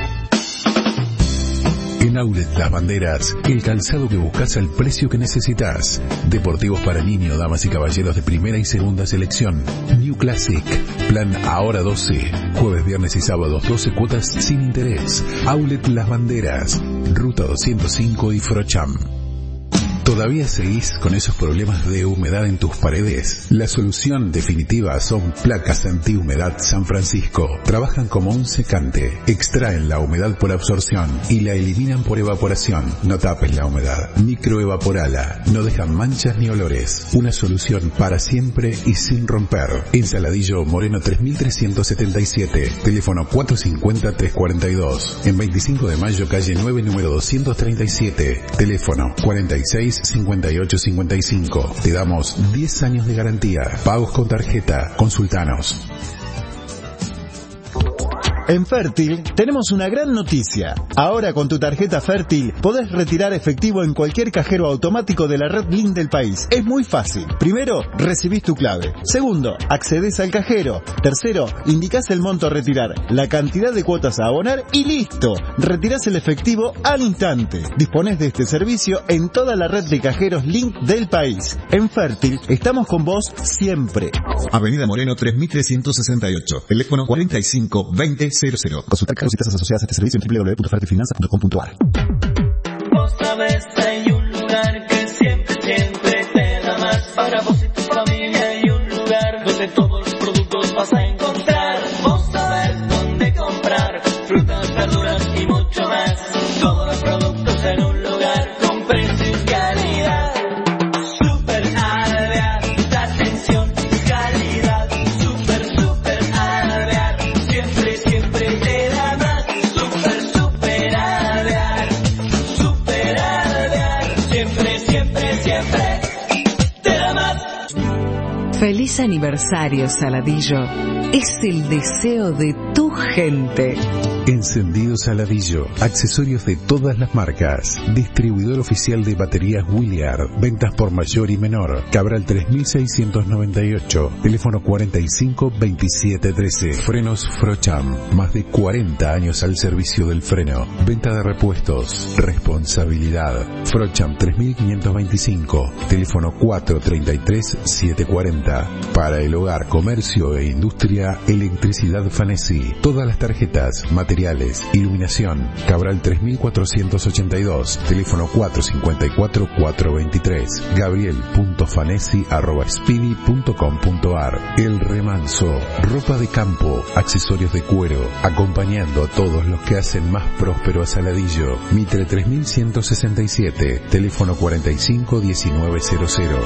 En Outlet Las Banderas, el calzado que buscas al precio que necesitas. Deportivos para niños, damas y caballeros de primera y segunda selección. New Classic, plan ahora doce. Jueves, viernes y sábados doce cuotas sin interés. Outlet Las Banderas, Ruta doscientos cinco y Frocham. ¿Todavía seguís con esos problemas de humedad en tus paredes? La solución definitiva son placas antihumedad San Francisco. Trabajan como un secante. Extraen la humedad por absorción y la eliminan por evaporación. No tapes la humedad. Microevaporala. No dejan manchas ni olores. Una solución para siempre y sin romper. En Saladillo, Moreno tres mil trescientos setenta y siete. Teléfono cuatro cincuenta, tres cuarenta y dos. En veinticinco de mayo, calle nueve, número doscientos treinta y siete. Teléfono cuarenta y seis, cincuenta y ocho, cincuenta y cinco. Te damos diez años de garantía. Pagos con tarjeta. Consultanos. En Fértil tenemos una gran noticia. Ahora con tu tarjeta Fértil podés retirar efectivo en cualquier cajero automático de la red Link del país. Es muy fácil. Primero, recibís tu clave. Segundo, accedés al cajero. Tercero, indicás el monto a retirar, la cantidad de cuotas a abonar y listo. Retirás el efectivo al instante. Disponés de este servicio en toda la red de cajeros Link del país. En Fértil estamos con vos siempre. Avenida Moreno tres mil trescientos sesenta y ocho. Teléfono cuarenta y cinco, veinte, cero cero. Consultar cargos y tasas asociadas a este servicio en doble u doble u doble u punto fertilfinanza punto com punto a r. Vos sabés, hay un lugar que siempre, siempre te da más. Para vos y tu familia hay un lugar donde todos los productos vas a encontrar. Vos sabés dónde Feliz aniversario, Saladillo. Es el deseo de tu gente. Encendido Saladillo, accesorios de todas las marcas, distribuidor oficial de baterías Williard, ventas por mayor y menor, Cabral tres mil seiscientos noventa y ocho, teléfono cuarenta y cinco veintisiete trece, frenos Frocham, más de cuarenta años al servicio del freno, venta de repuestos, responsabilidad, Frocham tres mil quinientos veinticinco, teléfono cuatro treinta y tres setecientos cuarenta, para el hogar, comercio e industria, electricidad Fanesi, todas las tarjetas, materiales, iluminación, Cabral tres mil cuatrocientos ochenta y dos, teléfono cuatro cincuenta y cuatro cuatrocientos veintitrés, gabriel punto fanesi arroba speedy punto com punto ar. El Remanso, ropa de campo, accesorios de cuero, acompañando a todos los que hacen más próspero a Saladillo. Mitre tres mil ciento sesenta y siete, teléfono cuarenta y cinco diecinueve cero cero.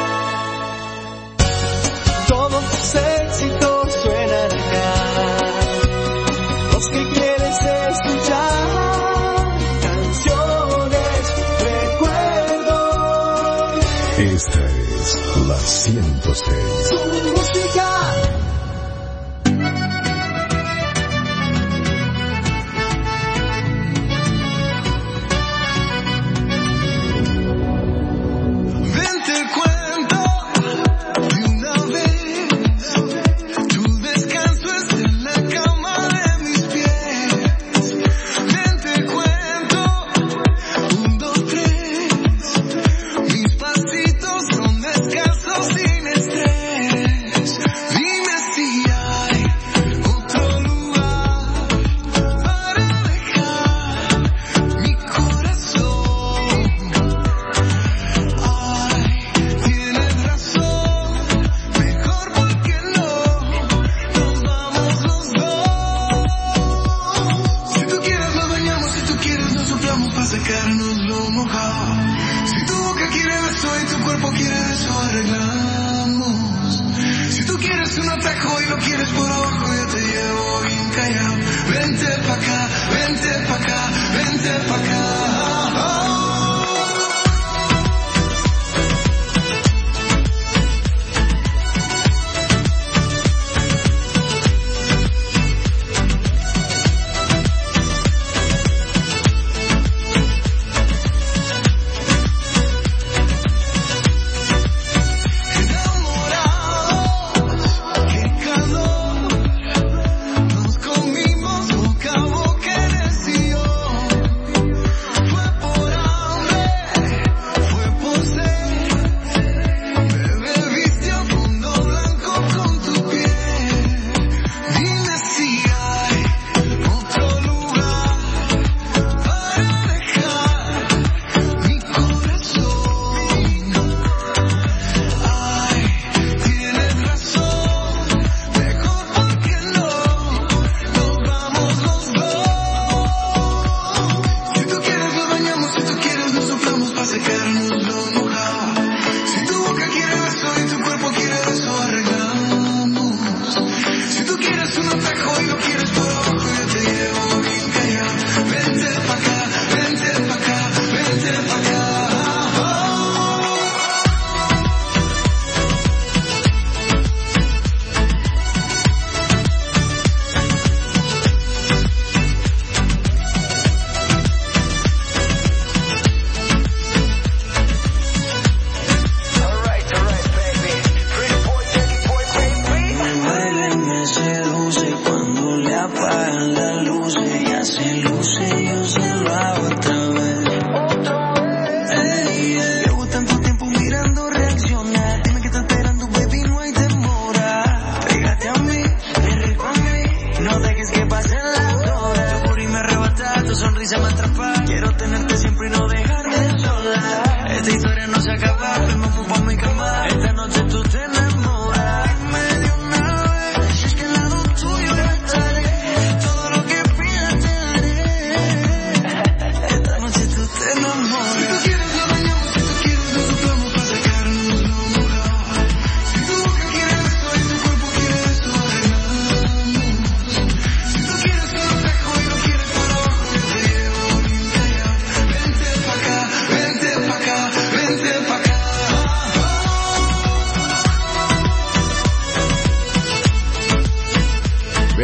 Todos tus éxitos suenan acá. Los que quieres escuchar, canciones, recuerdos. Esta es la ciento seis. Tu música. Nos comimos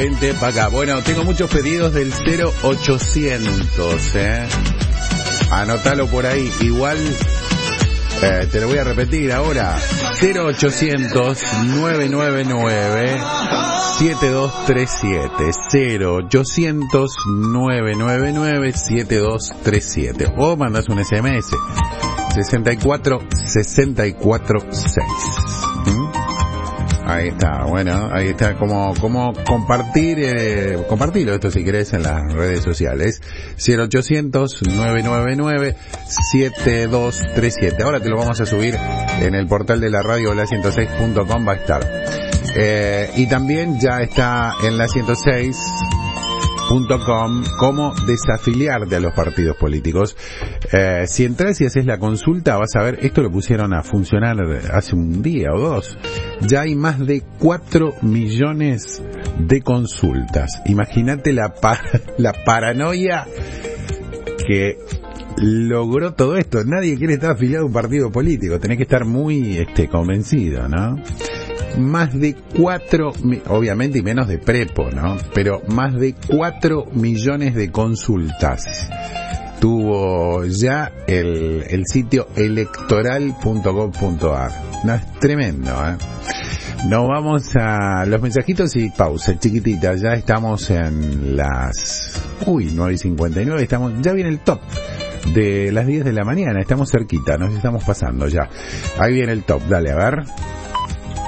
Vente para acá. Bueno, tengo muchos pedidos del cero ochocientos, ¿eh? Anótalo por ahí. Igual, eh, te lo voy a repetir ahora. cero ochocientos, nueve nueve nueve, siete dos tres siete. cero ochocientos, nueve nueve nueve, siete dos tres siete. O mandas un S M S. sesenta y cuatro, sesenta y cuatro, seis. ¿Mm? Ahí está, bueno, ahí está, como, como compartir, eh, compartirlo esto si querés en las redes sociales. cero ochocientos, nueve nueve nueve, siete dos tres siete. Ahora te lo vamos a subir en el portal de la radio, la ciento seis punto com va a estar. Eh, y también ya está en la ciento seis punto com cómo desafiliarte a los partidos políticos. Eh, si entras y haces la consulta vas a ver, esto lo pusieron a funcionar hace un día o dos. Ya hay más de cuatro millones de consultas. Imagínate la, pa- la paranoia que logró todo esto. Nadie quiere estar afiliado a un partido político. Tenés que estar muy este, convencido, ¿no? Más de cuatro, obviamente y menos de prepo, ¿no? Pero más de cuatro millones de consultas tuvo ya el, el sitio electoral punto gov punto ar. No, es tremendo, ¿eh? Nos vamos a los mensajitos y pausa chiquitita. Ya estamos en las, uy, nueve y cincuenta y nueve, estamos, ya viene el top de las diez de la mañana, estamos cerquita, nos estamos pasando ya. Ahí viene el top, dale, a ver.